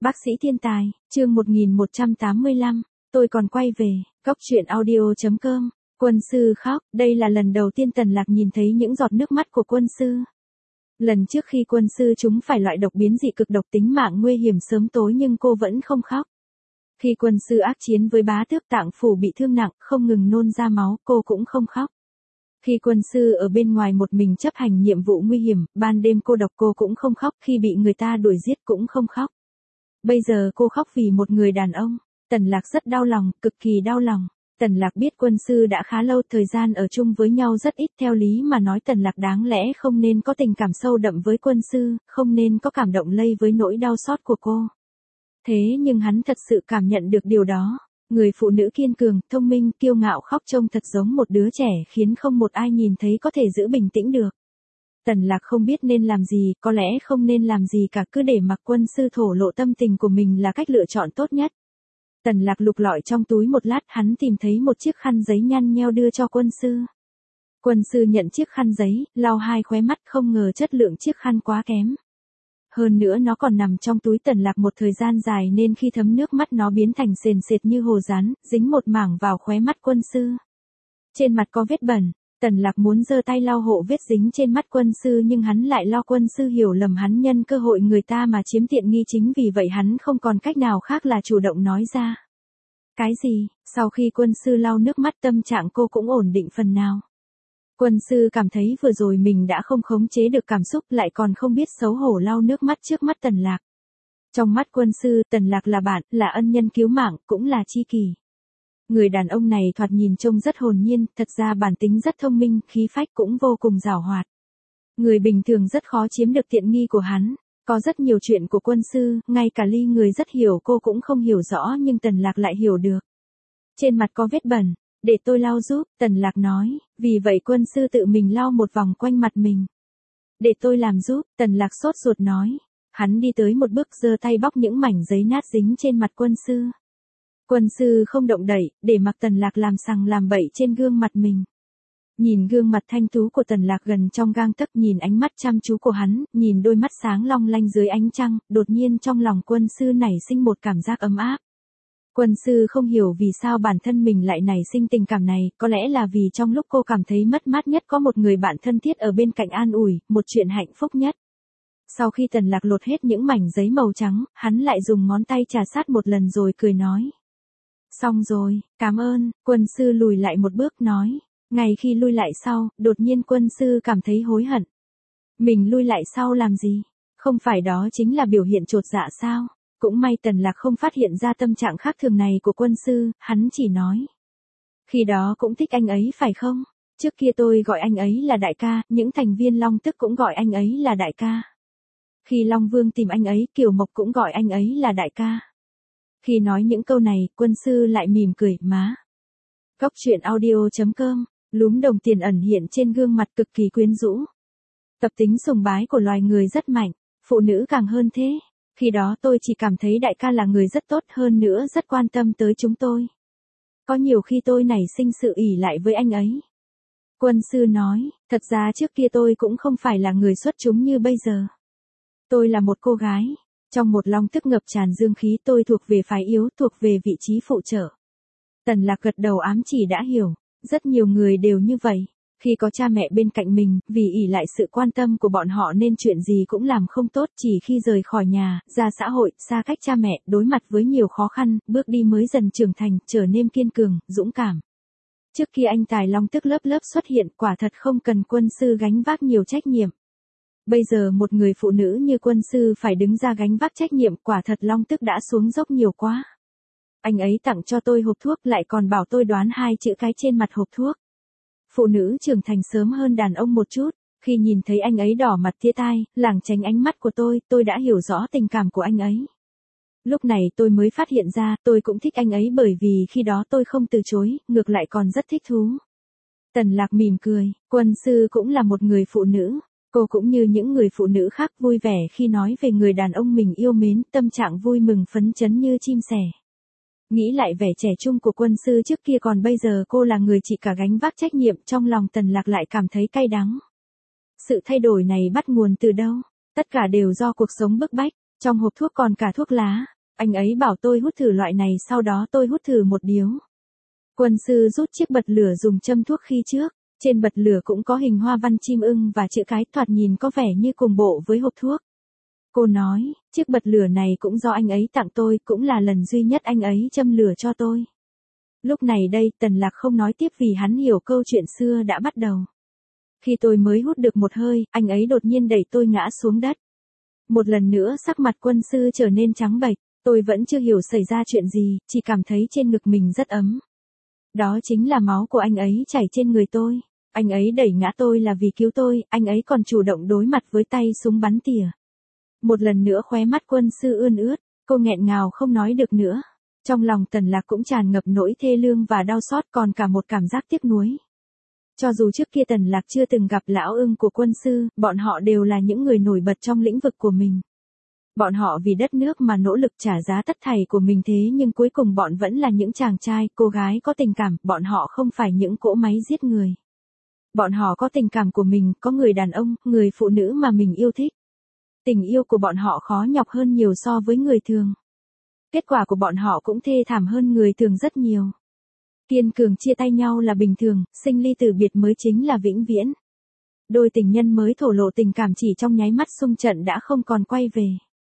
Bác sĩ thiên tài, chương 1185, tôi còn quay về, Cốc truyện audio.com, Quân sư khóc, đây là lần đầu tiên Tần Lạc nhìn thấy những giọt nước mắt của quân sư. Lần trước khi quân sư chúng phải loại độc biến dị cực độc tính mạng nguy hiểm sớm tối nhưng cô vẫn không khóc. Khi quân sư ác chiến với bá tước Tạng Phủ bị thương nặng, không ngừng nôn ra máu, cô cũng không khóc. Khi quân sư ở bên ngoài một mình chấp hành nhiệm vụ nguy hiểm, ban đêm cô độc cô cũng không khóc, khi bị người ta đuổi giết cũng không khóc. Bây giờ cô khóc vì một người đàn ông. Tần Lạc rất đau lòng, cực kỳ đau lòng. Tần Lạc biết quân sư đã khá lâu thời gian ở chung với nhau rất ít, theo lý mà nói Tần Lạc đáng lẽ không nên có tình cảm sâu đậm với quân sư, không nên có cảm động lây với nỗi đau xót của cô. Thế nhưng hắn thật sự cảm nhận được điều đó. Người phụ nữ kiên cường, thông minh, kiêu ngạo khóc trông thật giống một đứa trẻ khiến không một ai nhìn thấy có thể giữ bình tĩnh được. Tần Lạc không biết nên làm gì, có lẽ không nên làm gì cả, cứ để mặc quân sư thổ lộ tâm tình của mình là cách lựa chọn tốt nhất. Tần Lạc lục lọi trong túi một lát, hắn tìm thấy một chiếc khăn giấy nhăn nheo đưa cho quân sư. Quân sư nhận chiếc khăn giấy, lau hai khóe mắt, không ngờ chất lượng chiếc khăn quá kém. Hơn nữa nó còn nằm trong túi Tần Lạc một thời gian dài nên khi thấm nước mắt nó biến thành sền sệt như hồ dán, dính một mảng vào khóe mắt quân sư. Trên mặt có vết bẩn, Tần Lạc muốn giơ tay lau hộ vết dính trên mắt quân sư nhưng hắn lại lo quân sư hiểu lầm hắn nhân cơ hội người ta mà chiếm tiện nghi, chính vì vậy hắn không còn cách nào khác là chủ động nói ra. Cái gì? Sau khi quân sư lau nước mắt tâm trạng cô cũng ổn định phần nào. Quân sư cảm thấy vừa rồi mình đã không khống chế được cảm xúc, lại còn không biết xấu hổ lau nước mắt trước mắt Tần Lạc. Trong mắt quân sư, Tần Lạc là bạn, là ân nhân cứu mạng, cũng là tri kỷ. Người đàn ông này thoạt nhìn trông rất hồn nhiên, thật ra bản tính rất thông minh, khí phách cũng vô cùng giàu hoạt. Người bình thường rất khó chiếm được tiện nghi của hắn. Có rất nhiều chuyện của quân sư, ngay cả Ly người rất hiểu cô cũng không hiểu rõ nhưng Tần Lạc lại hiểu được. Trên mặt có vết bẩn, để tôi lau giúp, Tần Lạc nói, vì vậy quân sư tự mình lau một vòng quanh mặt mình. Để tôi làm giúp, Tần Lạc sốt ruột nói. Hắn đi tới một bước giơ tay bóc những mảnh giấy nát dính trên mặt quân sư. Quân sư không động đậy, để mặc Tần Lạc làm sằng làm bậy trên gương mặt mình. Nhìn gương mặt thanh tú của Tần Lạc gần trong gang tấc, nhìn ánh mắt chăm chú của hắn, nhìn đôi mắt sáng long lanh dưới ánh trăng, đột nhiên trong lòng quân sư nảy sinh một cảm giác ấm áp. Quân sư không hiểu vì sao bản thân mình lại nảy sinh tình cảm này, có lẽ là vì trong lúc cô cảm thấy mất mát nhất có một người bạn thân thiết ở bên cạnh an ủi, một chuyện hạnh phúc nhất. Sau khi Tần Lạc lột hết những mảnh giấy màu trắng, hắn lại dùng ngón tay chà sát một lần rồi cười nói. Xong rồi, cảm ơn, quân sư lùi lại một bước nói. Ngay khi lui lại sau, đột nhiên quân sư cảm thấy hối hận. Mình lui lại sau làm gì? Không phải đó chính là biểu hiện chột dạ sao? Cũng may Tần Lạc không phát hiện ra tâm trạng khác thường này của quân sư, hắn chỉ nói. Khi đó cũng thích anh ấy phải không? Trước kia tôi gọi anh ấy là đại ca, những thành viên Long Tức cũng gọi anh ấy là đại ca. Khi Long Vương tìm anh ấy, Kiều Mộc cũng gọi anh ấy là đại ca. Khi nói những câu này, quân sư lại mỉm cười, má. Cốc truyện audio.com, lúm đồng tiền ẩn hiện trên gương mặt cực kỳ quyến rũ. Tập tính sùng bái của loài người rất mạnh, phụ nữ càng hơn thế. Khi đó tôi chỉ cảm thấy đại ca là người rất tốt, hơn nữa rất quan tâm tới chúng tôi. Có nhiều khi tôi nảy sinh sự ỷ lại với anh ấy. Quân sư nói, thật ra trước kia tôi cũng không phải là người xuất chúng như bây giờ. Tôi là một cô gái. Trong một Long Tức ngập tràn dương khí, tôi thuộc về phái yếu, thuộc về vị trí phụ trợ. Tần Lạc gật đầu ám chỉ đã hiểu. Rất nhiều người đều như vậy. Khi có cha mẹ bên cạnh mình, vì ỷ lại sự quan tâm của bọn họ nên chuyện gì cũng làm không tốt, chỉ khi rời khỏi nhà, ra xã hội, xa cách cha mẹ, đối mặt với nhiều khó khăn, bước đi mới dần trưởng thành, trở nên kiên cường, dũng cảm. Trước khi anh tài Long Tức lớp lớp xuất hiện, quả thật không cần quân sư gánh vác nhiều trách nhiệm. Bây giờ một người phụ nữ như quân sư phải đứng ra gánh vác trách nhiệm, quả thật Long Tức đã xuống dốc nhiều quá. Anh ấy tặng cho tôi hộp thuốc, lại còn bảo tôi đoán hai chữ cái trên mặt hộp thuốc. Phụ nữ trưởng thành sớm hơn đàn ông một chút, khi nhìn thấy anh ấy đỏ mặt tía tai, lảng tránh ánh mắt của tôi đã hiểu rõ tình cảm của anh ấy. Lúc này tôi mới phát hiện ra, tôi cũng thích anh ấy bởi vì khi đó tôi không từ chối, ngược lại còn rất thích thú. Tần Lạc mỉm cười, quân sư cũng là một người phụ nữ. Cô cũng như những người phụ nữ khác vui vẻ khi nói về người đàn ông mình yêu mến, tâm trạng vui mừng phấn chấn như chim sẻ. Nghĩ lại vẻ trẻ trung của quân sư trước kia, còn bây giờ cô là người chỉ cả gánh vác trách nhiệm, trong lòng Tần Lạc lại cảm thấy cay đắng. Sự thay đổi này bắt nguồn từ đâu? Tất cả đều do cuộc sống bức bách. Trong hộp thuốc còn cả thuốc lá, anh ấy bảo tôi hút thử loại này sau đó tôi hút thử một điếu. Quân sư rút chiếc bật lửa dùng châm thuốc khi trước, trên bật lửa cũng có hình hoa văn chim ưng và chữ cái thoạt nhìn có vẻ như cùng bộ với hộp thuốc. Cô nói, chiếc bật lửa này cũng do anh ấy tặng tôi, cũng là lần duy nhất anh ấy châm lửa cho tôi. Lúc này đây, Tần Lạc không nói tiếp vì hắn hiểu câu chuyện xưa đã bắt đầu. Khi tôi mới hút được một hơi, anh ấy đột nhiên đẩy tôi ngã xuống đất. Một lần nữa sắc mặt quân sư trở nên trắng bệch, tôi vẫn chưa hiểu xảy ra chuyện gì, chỉ cảm thấy trên ngực mình rất ấm. Đó chính là máu của anh ấy chảy trên người tôi. Anh ấy đẩy ngã tôi là vì cứu tôi, anh ấy còn chủ động đối mặt với tay súng bắn tỉa. Một lần nữa khóe mắt quân sư ươn ướt, cô nghẹn ngào không nói được nữa. Trong lòng Tần Lạc cũng tràn ngập nỗi thê lương và đau xót còn cả một cảm giác tiếc nuối. Cho dù trước kia Tần Lạc chưa từng gặp lão ưng của quân sư, bọn họ đều là những người nổi bật trong lĩnh vực của mình. Bọn họ vì đất nước mà nỗ lực trả giá tất thảy của mình thế nhưng cuối cùng bọn vẫn là những chàng trai, cô gái có tình cảm, bọn họ không phải những cỗ máy giết người. Bọn họ có tình cảm của mình, có người đàn ông, người phụ nữ mà mình yêu thích. Tình yêu của bọn họ khó nhọc hơn nhiều so với người thường. Kết quả của bọn họ cũng thê thảm hơn người thường rất nhiều. Kiên cường chia tay nhau là bình thường, sinh ly từ biệt mới chính là vĩnh viễn. Đôi tình nhân mới thổ lộ tình cảm chỉ trong nháy mắt xung trận đã không còn quay về.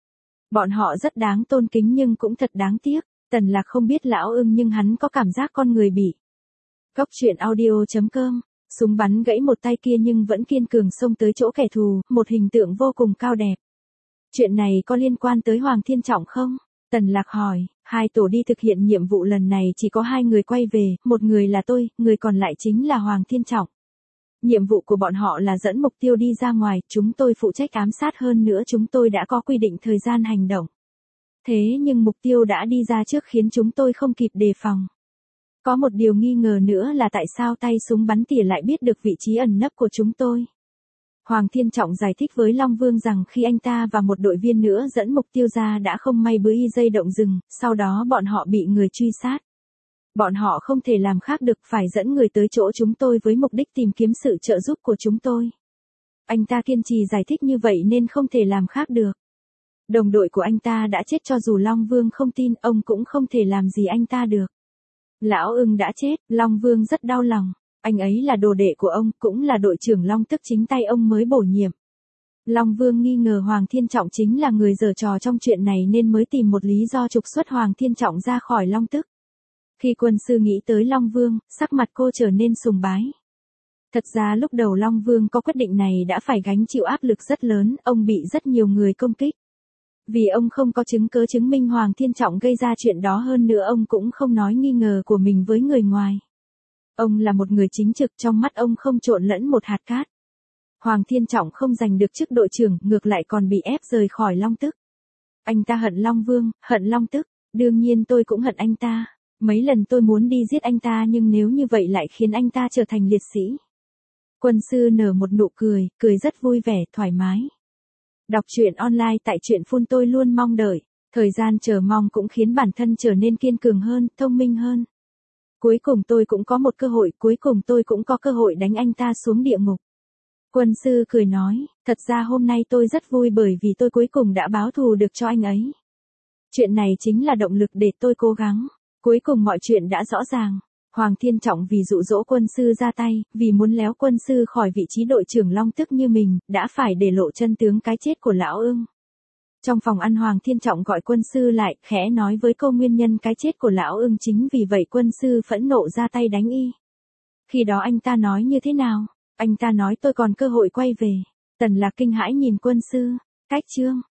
Bọn họ rất đáng tôn kính nhưng cũng thật đáng tiếc. Tần Lạc không biết lão ưng nhưng hắn có cảm giác con người bị. Góc truyện audio.com. Súng bắn gãy một tay kia nhưng vẫn kiên cường xông tới chỗ kẻ thù, một hình tượng vô cùng cao đẹp. Chuyện này có liên quan tới Hoàng Thiên Trọng không? Tần Lạc hỏi, hai tổ đi thực hiện nhiệm vụ lần này chỉ có hai người quay về, một người là tôi, người còn lại chính là Hoàng Thiên Trọng. Nhiệm vụ của bọn họ là dẫn mục tiêu đi ra ngoài, chúng tôi phụ trách ám sát hơn nữa chúng tôi đã có quy định thời gian hành động. Thế nhưng mục tiêu đã đi ra trước khiến chúng tôi không kịp đề phòng. Có một điều nghi ngờ nữa là tại sao tay súng bắn tỉa lại biết được vị trí ẩn nấp của chúng tôi. Hoàng Thiên Trọng giải thích với Long Vương rằng khi anh ta và một đội viên nữa dẫn mục tiêu ra đã không may bữa dây động rừng, sau đó bọn họ bị người truy sát. Bọn họ không thể làm khác được phải dẫn người tới chỗ chúng tôi với mục đích tìm kiếm sự trợ giúp của chúng tôi. Anh ta kiên trì giải thích như vậy nên không thể làm khác được. Đồng đội của anh ta đã chết cho dù Long Vương không tin, ông cũng không thể làm gì anh ta được. Lão ưng đã chết, Long Vương rất đau lòng. Anh ấy là đồ đệ của ông, cũng là đội trưởng Long Tức chính tay ông mới bổ nhiệm. Long Vương nghi ngờ Hoàng Thiên Trọng chính là người giở trò trong chuyện này nên mới tìm một lý do trục xuất Hoàng Thiên Trọng ra khỏi Long Tức. Khi quân sư nghĩ tới Long Vương, sắc mặt cô trở nên sùng bái. Thật ra lúc đầu Long Vương có quyết định này đã phải gánh chịu áp lực rất lớn, ông bị rất nhiều người công kích. Vì ông không có chứng cứ chứng minh Hoàng Thiên Trọng gây ra chuyện đó hơn nữa ông cũng không nói nghi ngờ của mình với người ngoài. Ông là một người chính trực, trong mắt ông không trộn lẫn một hạt cát. Hoàng Thiên Trọng không giành được chức đội trưởng, ngược lại còn bị ép rời khỏi Long Tức. Anh ta hận Long Vương, hận Long Tức, đương nhiên tôi cũng hận anh ta. Mấy lần tôi muốn đi giết anh ta nhưng nếu như vậy lại khiến anh ta trở thành liệt sĩ. Quân sư nở một nụ cười, cười rất vui vẻ, thoải mái. Đọc truyện online tại truyện phun tôi luôn mong đợi. Thời gian chờ mong cũng khiến bản thân trở nên kiên cường hơn, thông minh hơn. Cuối cùng tôi cũng có một cơ hội, cuối cùng tôi cũng có cơ hội đánh anh ta xuống địa ngục. Quân sư cười nói, thật ra hôm nay tôi rất vui bởi vì tôi cuối cùng đã báo thù được cho anh ấy. Chuyện này chính là động lực để tôi cố gắng. Cuối cùng mọi chuyện đã rõ ràng. Hoàng Thiên Trọng vì dụ dỗ quân sư ra tay, vì muốn léo quân sư khỏi vị trí đội trưởng Long Tức như mình, đã phải để lộ chân tướng cái chết của lão ưng. Trong phòng ăn Hoàng Thiên Trọng gọi quân sư lại, khẽ nói với cô nguyên nhân cái chết của lão ưng chính vì vậy quân sư phẫn nộ ra tay đánh y. Khi đó anh ta nói như thế nào? Anh ta nói tôi còn cơ hội quay về. Tần Lạc kinh hãi nhìn quân sư. Cách chương.